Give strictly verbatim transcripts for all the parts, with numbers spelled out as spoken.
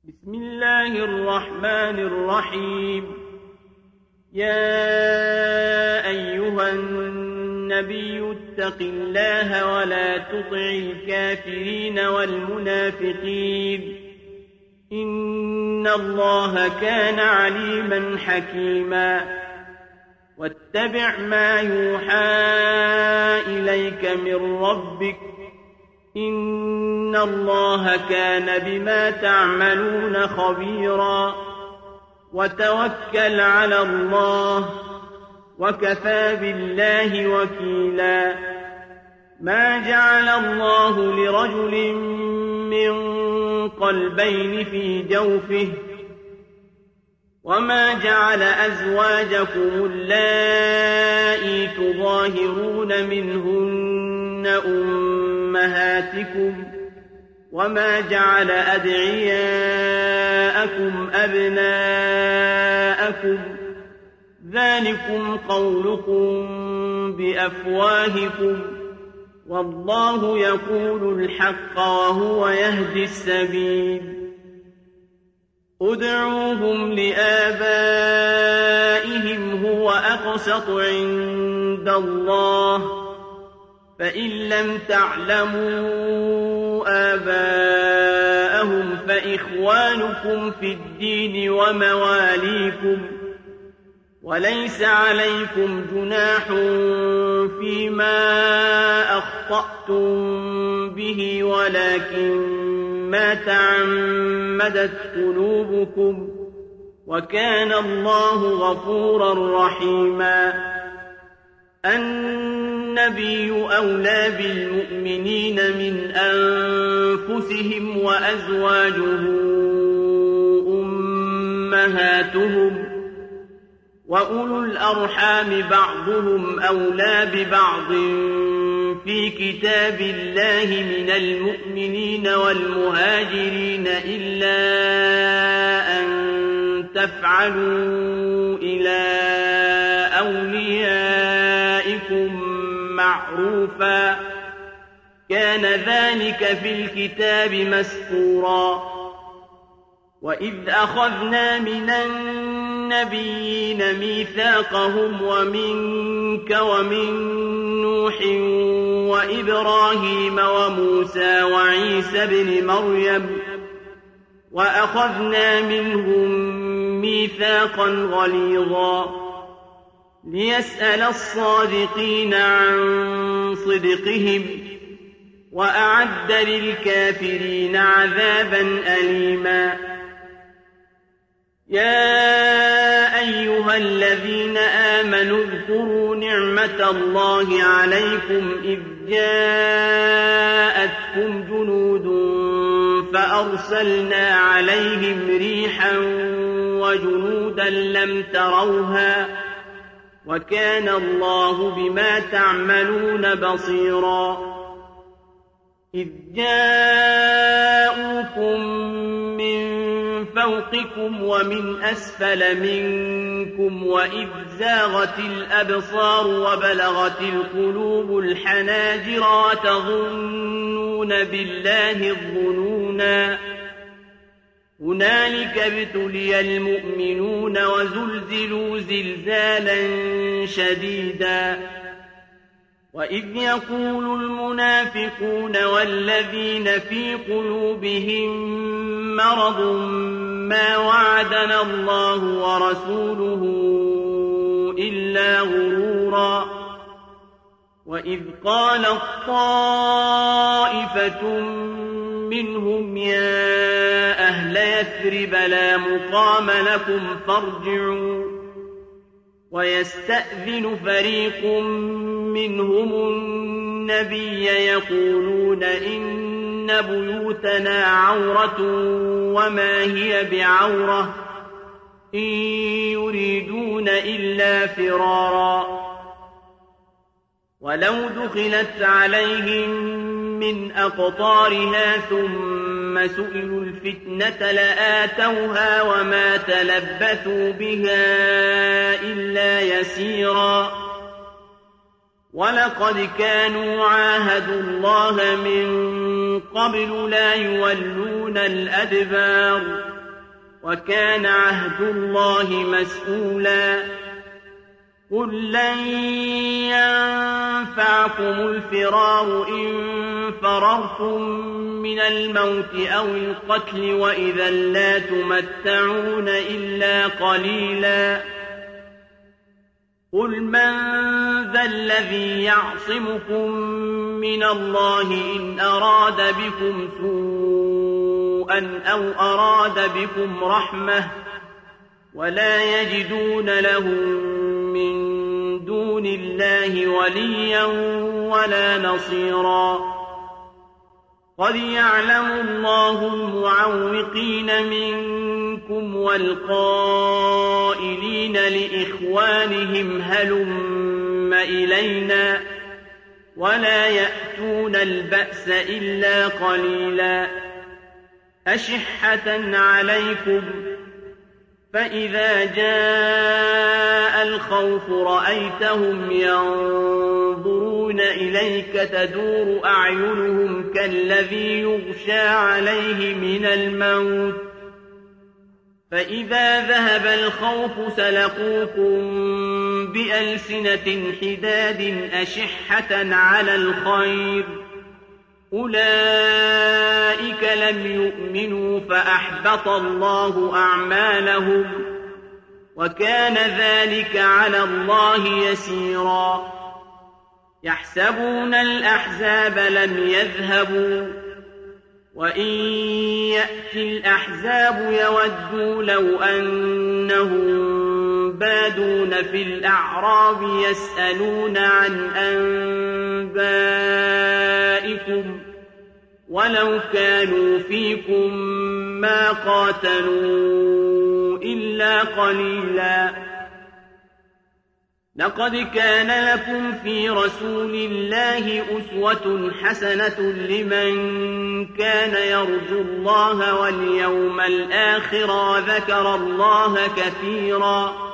بسم الله الرحمن الرحيم. يا أيها النبي اتق الله ولا تطع الكافرين والمنافقين إن الله كان عليما حكيما. واتبع ما يوحى إليك من ربك إن الله كان بما تعملون خبيرا. وتوكل على الله وكفى بالله وكيلا. ما جعل الله لرجل من قلبين في جوفه وما جعل أزواجكم اللائي تظاهرون منهن أمهاتكم وما جعل أدعياءكم أبناءكم ذلكم قولكم بأفواهكم والله يقول الحق وهو يهدي السبيل. ادعوهم لآبائهم هو أقسط عند الله فإن لم تعلموا آباءهم فإخوانكم في الدين ومواليكم وليس عليكم جناح فيما أخطأتم به ولكن ما تعمدت قلوبكم وكان الله غفورا رحيما. النبي أولى بالمؤمنين من أنفسهم وأزواجه أمهاتهم وأولو الأرحام بعضهم أولى ببعض في كتاب الله من المؤمنين والمهاجرين إلا أن تفعلوا إلى أوليائكم معروفا كان ذلك في الكتاب مسطورا. وإذ أخذنا من النبيين ميثاقهم ومنك ومن نوح وإبراهيم وموسى وعيسى بن مريم وأخذنا منهم ميثاقا غليظا ليسأل الصادقين عن صدقهم وأعد للكافرين عذابا أليما. يا أيها الذين آمنوا اذكروا نعمة الله عليكم إذ جاءتكم جنود فأرسلنا عليهم ريحا وجنودا لم تروها وكان الله بما تعملون بصيرا. إذ جاءوكم من فوقكم ومن أسفل منكم وإذ زاغت الأبصار وبلغت القلوب الحناجر وتظنون بالله الظنونا هنالك ابتلي المؤمنون وزلزلوا زلزالا شديدا. وإذ يقول المنافقون والذين في قلوبهم مرض ما وعدنا الله ورسوله إلا غرورا. وإذ قالت طائفة منهم يا أهل يثرب لا مقام لكم فارجعوا ويستأذن فريق منهم النبي يقولون إن بيوتنا عورة وما هي بعورة إن يريدون إلا فرارا. ولو دخلت عليهم من أقطارها ثم سئلوا الفتنة لآتوها وما تلبثوا بها إلا يسيرا. ولقد كانوا عاهدوا الله من قبل لا يولون الأدبار وكان عهد الله مسؤولا قل لن ينفعكم الفرار إن فررتم من الموت أو القتل وإذا لا تمتعون إلا قليلا قل من ذا الذي يعصمكم من الله إن أراد بكم سوءا أو أراد بكم رحمة ولا يجدون لهم من دون الله وليا ولا نصيرا قد يعلم الله المعوقين منكم والقائلين لإخوانهم هلم إلينا ولا يأتون البأس إلا قليلا أشحة عليكم فإذا جاء الخوف رأيتهم ينظرون إليك تدور أعينهم كالذي يغشى عليه من الموت فإذا ذهب الخوف سلقوكم بألسنة حداد أشحة على الخير أولئك لم يؤمنوا فأحبط الله أعمالهم وكان ذلك على الله يسيرا يحسبون الأحزاب لم يذهبوا وإن يأتي الأحزاب يودوا لو أنهم بادون في الأعراب يسألون عن أنبائكم ولو كانوا فيكم ما قاتلوا إلا قليلا لقد كان لكم في رسول الله أسوة حسنة لمن كان يرجو الله واليوم الآخر وذكر الله كثيرا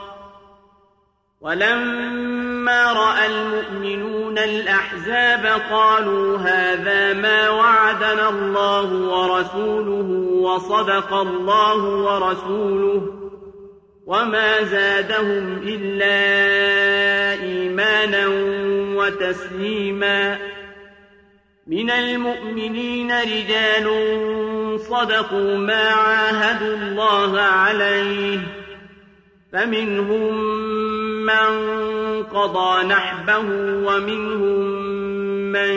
ولما رأى المؤمنون الأحزاب قالوا هذا ما وعدنا الله ورسوله وصدق الله ورسوله وما زادهم إلا إيمانا وتسليما من المؤمنين رجال صدقوا ما عاهدوا الله عليه فمنهم من قضى نحبه ومنهم من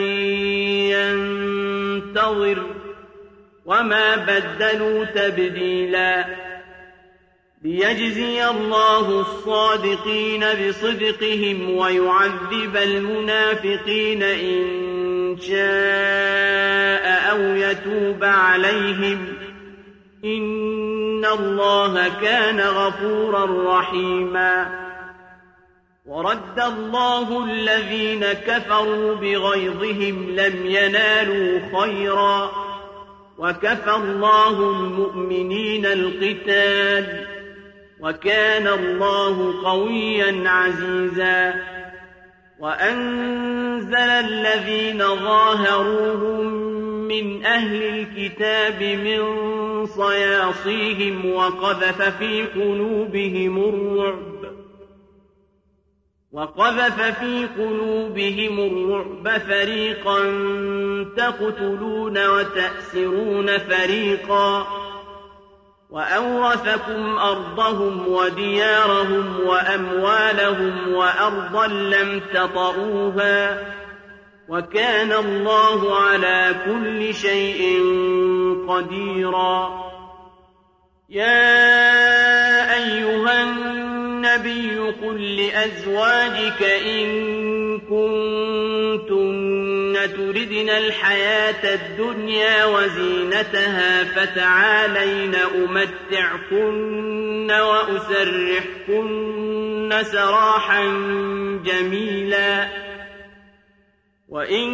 ينتظر وما بدلوا تبديلا ليجزي الله الصادقين بصدقهم ويعذب المنافقين إن شاء أو يتوب عليهم إن الله كان غفورا رحيما ورد الله الذين كفروا بغيظهم لم ينالوا خيرا وكفى الله المؤمنين القتال وكان الله قويا عزيزا وأنزل الذين ظاهروهم من أهل الكتاب من صياصيهم وقذف في قلوبهم الرعب وقذف في قلوبهم الرعب فريقا تقتلون وتأسرون فريقا وأورثكم أرضهم وديارهم وأموالهم وأرضا لم تطئوها وكان الله على كل شيء قديرا يا أيها النبي قل لأزواجك إن كنتن تردن الحياة الدنيا وزينتها فتعالين أمتعكن وأسرحكن سراحا جميلا وإن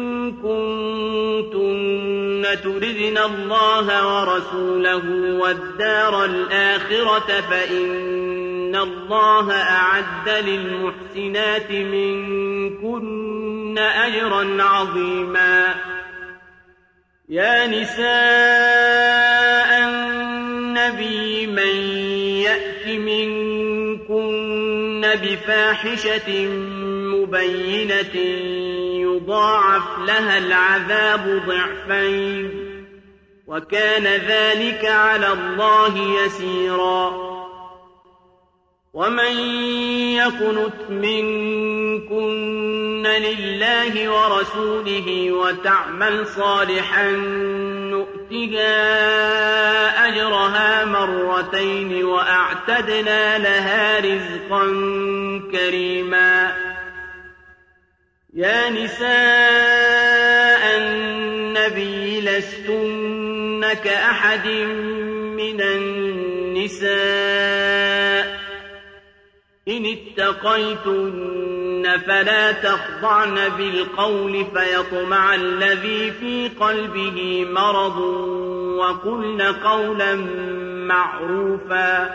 كنتن تردن الله ورسوله والدار الآخرة فإن الله أعد للمحسنات منكن أجرا عظيما يا نساء النبي من يأت منكن بفاحشة مبينة يضاعف لها العذاب ضعفين وكان ذلك على الله يسيرا ومن يقنت منكن لله ورسوله وتعمل صالحا نؤتها أجرها مرتين وأعتدنا لها رزقا كريما يا نساء النبي لستن كأحد من النساء إن اتقيتن فلا تخضعن بالقول فيطمع الذي في قلبه مرض وقلن قولا معروفا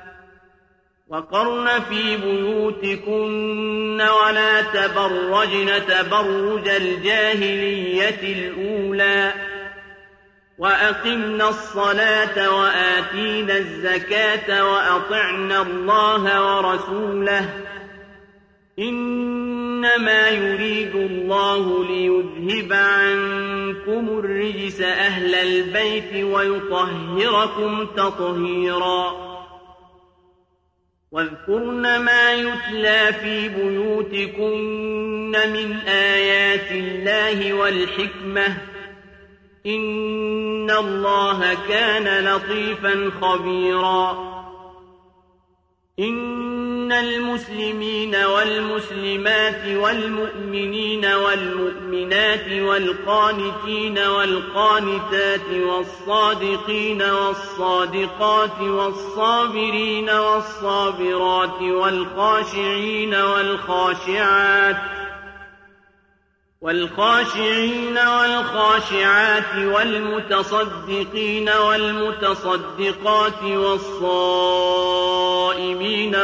وقرن في بيوتكن ولا تبرجن تبرج الجاهلية الأولى وأقمنا الصلاة وآتينا الزكاة وأطعنا الله ورسوله إنما يريد الله ليذهب عنكم الرجس أهل البيت ويطهركم تطهيرا واذكرن ما يتلى في بيوتكن من آيات الله والحكمة إن الله كان لطيفا خبيرا إن المسلمين والمسلمات والمؤمنين والمؤمنات والقانتين والقانتات والصادقين والصادقات والصابرين والصابرات والخاشعين والخاشعات والخاشعين والخاشعات والمتصدقين والمتصدقات والصائمين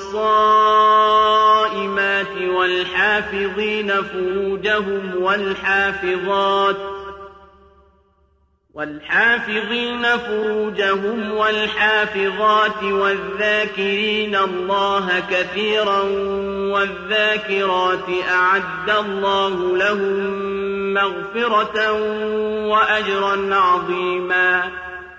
والصائمات والحافظين فروجهم والحافظات والحافظين فروجهم والحافظات والذاكرين الله كثيرا والذاكرات أعد الله لهم مغفرة وأجرا عظيما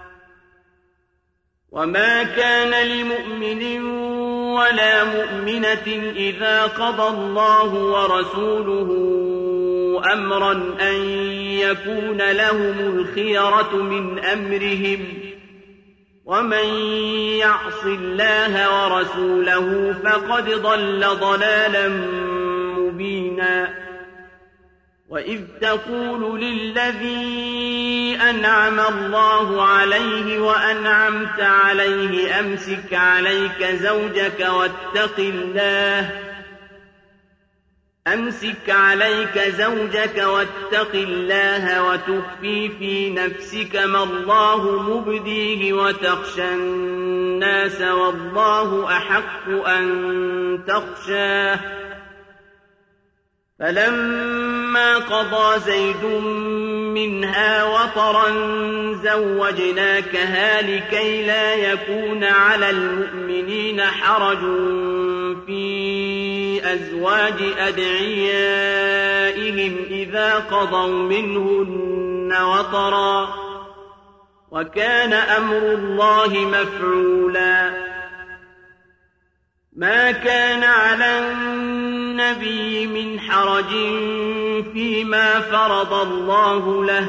وما كان لمؤمن ولا مؤمنة إذا قضى الله ورسوله أمرا أن يكون لهم الخيرة من أمرهم ومن يعص الله ورسوله فقد ضل ضلالا مبينا وإذ تقول للذي أنعم الله عليه وأنعمت عليه أمسك عليك زوجك واتق الله أمسك عليك زوجك واتق الله وتخفي في نفسك ما الله مبديه وتخشى الناس والله أحق أن تخشاه فلما قضى زيد منها وطرا زوجناكها لكي لا يكون على المؤمنين حرج في أزواج أدعيائهم إذا قضوا منهن وطرا وكان أمر الله مفعولا ما كان على النبي من حرج فيما فرض الله له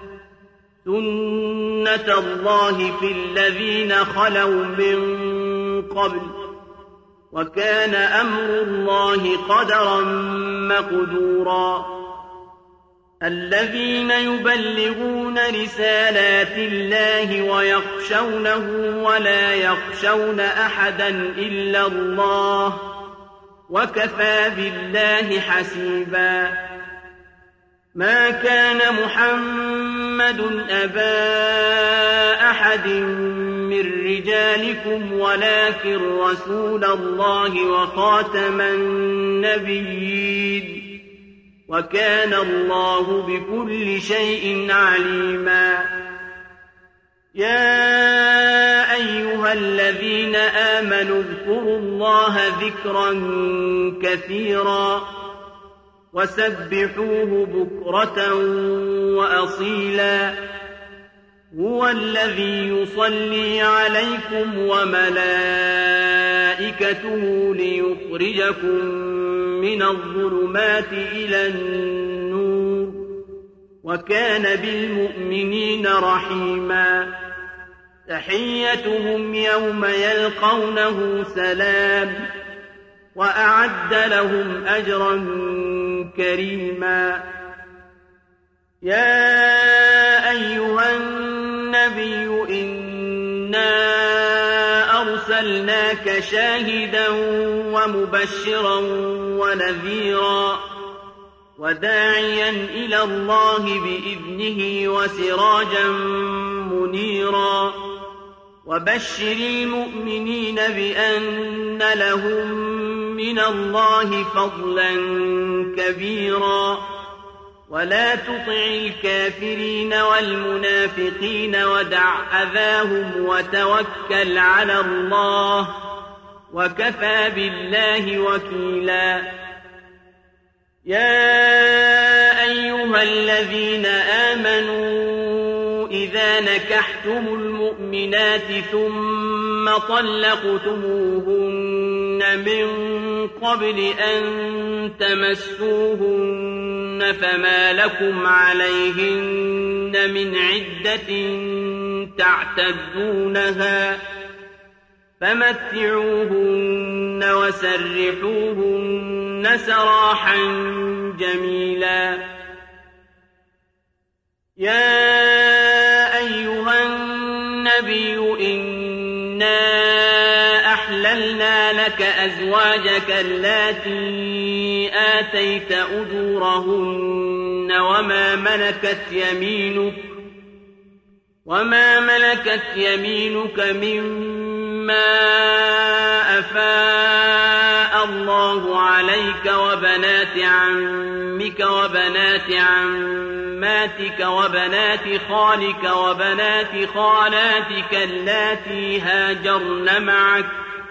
سنة الله في الذين خلوا من قبل وكان أمر الله قدرا مقدورا الذين يبلغون رسالات الله ويخشونه ولا يخشون أحدا إلا الله وكفى بالله حسيبا ما كان محمد أبا أحد من رجالكم ولكن رسول الله وخاتم النبيين وكان الله بكل شيء عليما يا أيها الذين آمنوا اذكروا الله ذكرا كثيرا وسبحوه بكرة وأصيلا هو الذي يصلي عليكم وملائكته ليخرجكم من الظلمات إلى النور وكان بالمؤمنين رحيما تحيتهم يوم يلقونه سلام وأعد لهم أجرا كريما يا أيها النبي إنا أرسلناك شاهدا ومبشرا ونذيرا وداعيا إلى الله بإذنه وسراجا منيرا وبشر المؤمنين بأن لهم من الله فضلا كبيرا ولا تطع الكافرين والمنافقين ودع أذاهم وتوكل على الله وكفى بالله وكيلا يا أيها الذين آمنوا إذا نكحتم المؤمنات ثم طلقتموهن من قبل أن تمسوهن فما لكم عليهن من عدة تعتدونها فمتعوهن وسرحوهن سراحا جميلا يا أيها النبي إنا أحللنا لك أزواجك اللاتي آتيت أجورهن وما ملكت يمينك وما ملكت يمينك مما أفاء الله عليك وبنات عمك وبنات عماتك وبنات خالك وبنات خالاتك اللاتي هاجرن معك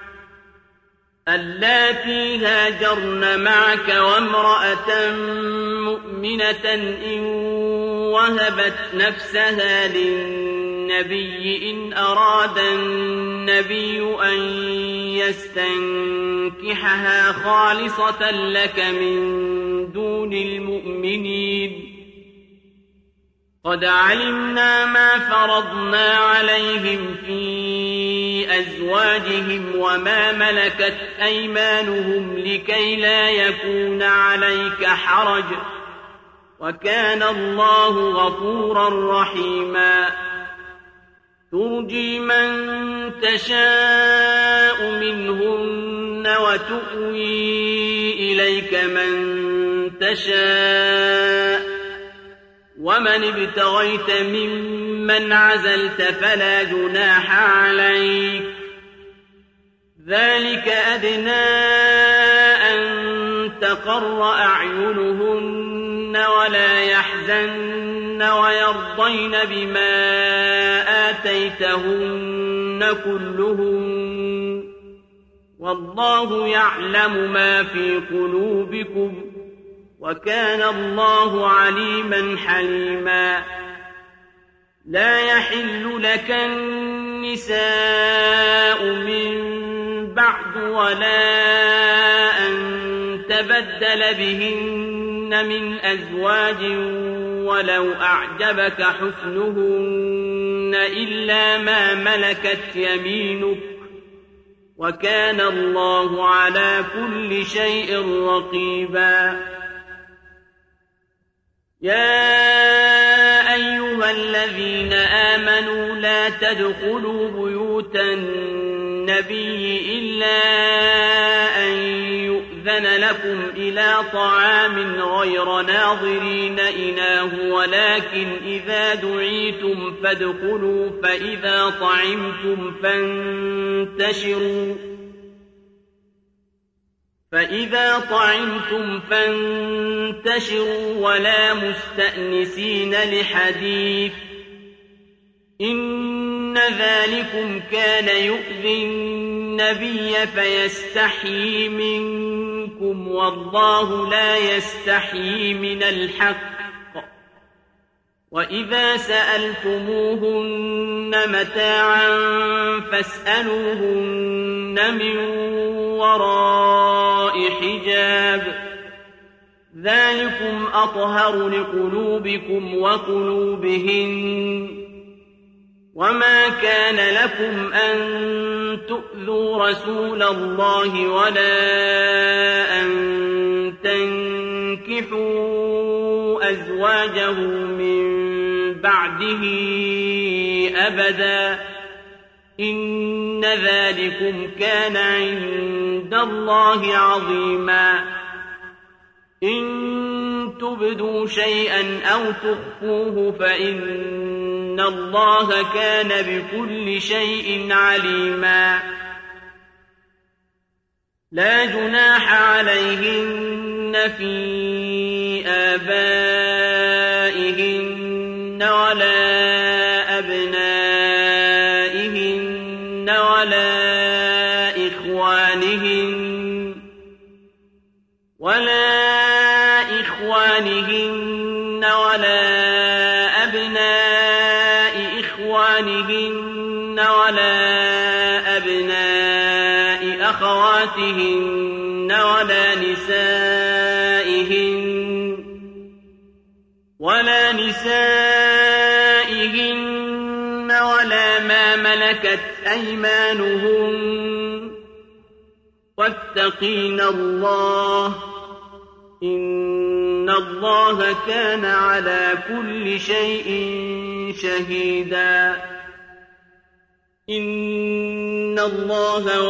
اللاتي هاجرن معك وامرأة مؤمنة إن وهبت نفسها للنبي إن أراد النبي أن يستنكحها خالصة لك من دون المؤمنين قد علمنا ما فرضنا عليهم في أزواجهم وما ملكت أيمانهم لكي لا يكون عليك حرج وكان الله غفورا رحيما ترجي من تشاء منهن وتؤوي إليك من تشاء ومن ابتغيت ممن عزلت فلا جناح عليك ذلك أدنى أن تقر أعينهن ولا يحزن ويرضين بما آتيتهن كلهن والله يعلم ما في قلوبكم وكان الله عليما حليما لا يحل لك النساء من بعد ولا أن تبدل بهن من أزواج ولو أعجبك حسنهن إلا ما ملكت يمينك وكان الله على كل شيء رقيبا يا أيها الذين آمنوا لا تدخلوا بيوت النبي إلا أن يؤذن لكم إلى طعام غير ناظرين إناه ولكن إذا دعيتم فادخلوا فإذا طعمتم فانتشروا فإذا طعمتم فانتشروا ولا مستأنسين لحديث إن ذلكم كان يؤذي النبي فيستحيي منكم والله لا يستحيي من الحق وإذا سألتموهن متاعا فاسألوهن من وراء حجاب ذلكم أطهر لقلوبكم وقلوبهن وما كان لكم أن تؤذوا رسول الله ولا أن تنكحوا أزواجه من بعده أبدا إن ذلكم كان عند الله عظيما إن تبدوا شيئا أو تخفوه فإن الله كان بكل شيء عليما لا جناح عليهن في آبائهن ولا أبنائهن ولا إخوانهن ولا إخوانهن ولا أبناء إخوانهن ولا أبناء أخواتهن ولا نسائهن ولا نسائهن ولا ما ملكت أيمانهن واتقين الله إن الله كان على كل شيء شهيدا إن الله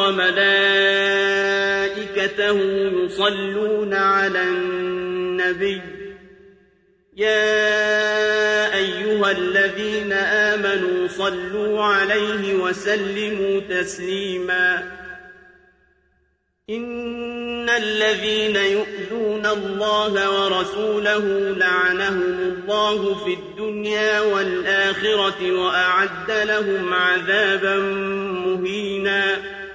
وملائكته يصلون على النبي يا أيها الذين آمنوا صلوا عليه وسلموا تسليما إن الذين يؤذون الله ورسوله لعنهم الله في الدنيا والآخرة وأعد لهم عذابا مهينا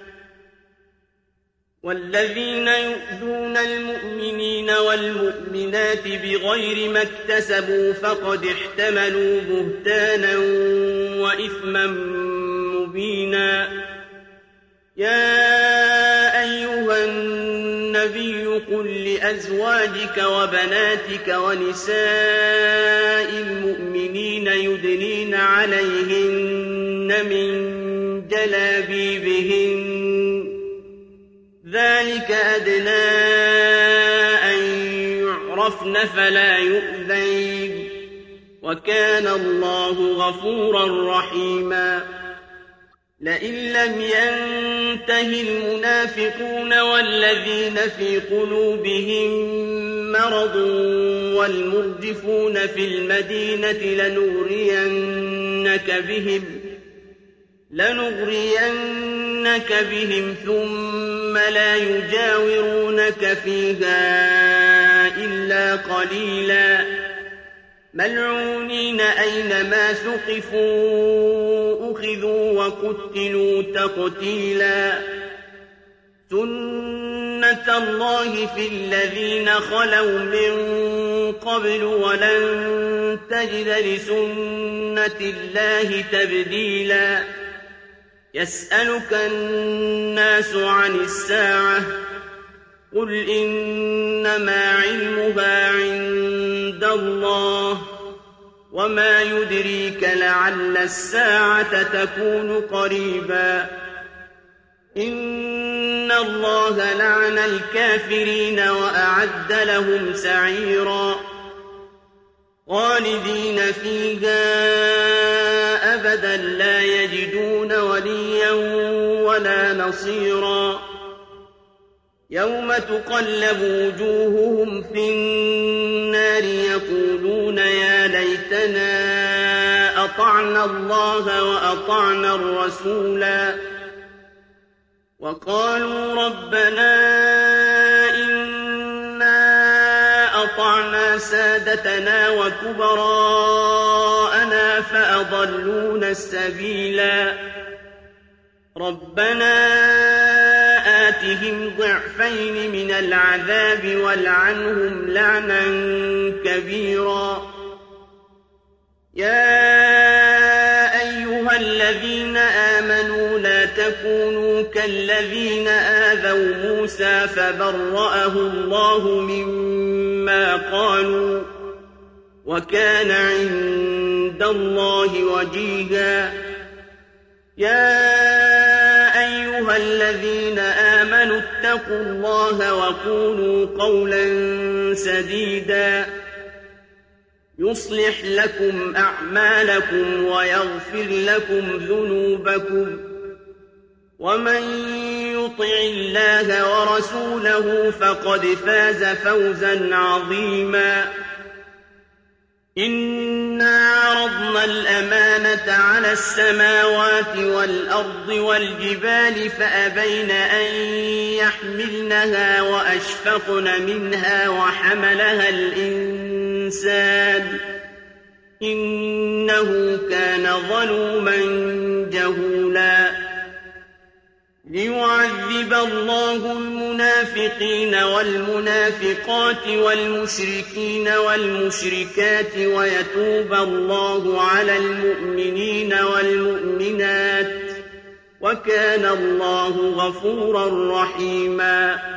والذين يؤذون المؤمنين والمؤمنات بغير ما اكتسبوا فقد احتملوا بهتانا وإثما مبينا يا أيها النبي قل لأزواجك وبناتك ونساء المؤمنين يدنين عليهن من جلابيبهن ذلك أدنى أن يعرفن فلا يؤذين وكان الله غفورا رحيما لئن لم ينته المنافقون والذين في قلوبهم مرض والمرجفون في المدينة لنغرينك بهم لنغرينك بهم ثم لا يجاورونك فيها إلا قليلا ملعونين أينما ثقفوا أخذوا وقتلوا تقتيلا سنة الله في الذين خلوا من قبل ولن تجد لسنة الله تبديلا يسألك الناس عن الساعة قل إنما علمها عند الله وما يدريك لعل الساعة تكون قريبا إن الله لعن الكافرين وأعد لهم سعيرا خالدين فيها أبدا لا يجدون وليا ولا نصيرا يوم تقلب وجوههم في النار يقولون يا ليتنا أطعنا الله وأطعنا الرسولا وقالوا ربنا وأطعنا سادتنا وكبراءنا فأضلونا السبيلا ربنا آتهم ضعفين من العذاب والعنهم لعنا كبيرا يا أيها الذين آمنوا لا تكونوا كالذين آذوا موسى فبرأه الله مما قالوا وكان عند الله وجيها يا أيها الذين آمنوا اتقوا الله وقولوا قولا سديدا يصلح لكم أعمالكم ويغفر لكم ذنوبكم ومن يطع الله ورسوله فقد فاز فوزا عظيما إنا عرضنا الأمانة على السماوات والأرض والجبال فأبين أن يحملنها وأشفقن منها وحملها الإنسان إنه كان ظلوما جهولا ليعذب الله المنافقين والمنافقات والمشركين والمشركات ويتوب الله على المؤمنين والمؤمنات وكان الله غفورا رحيما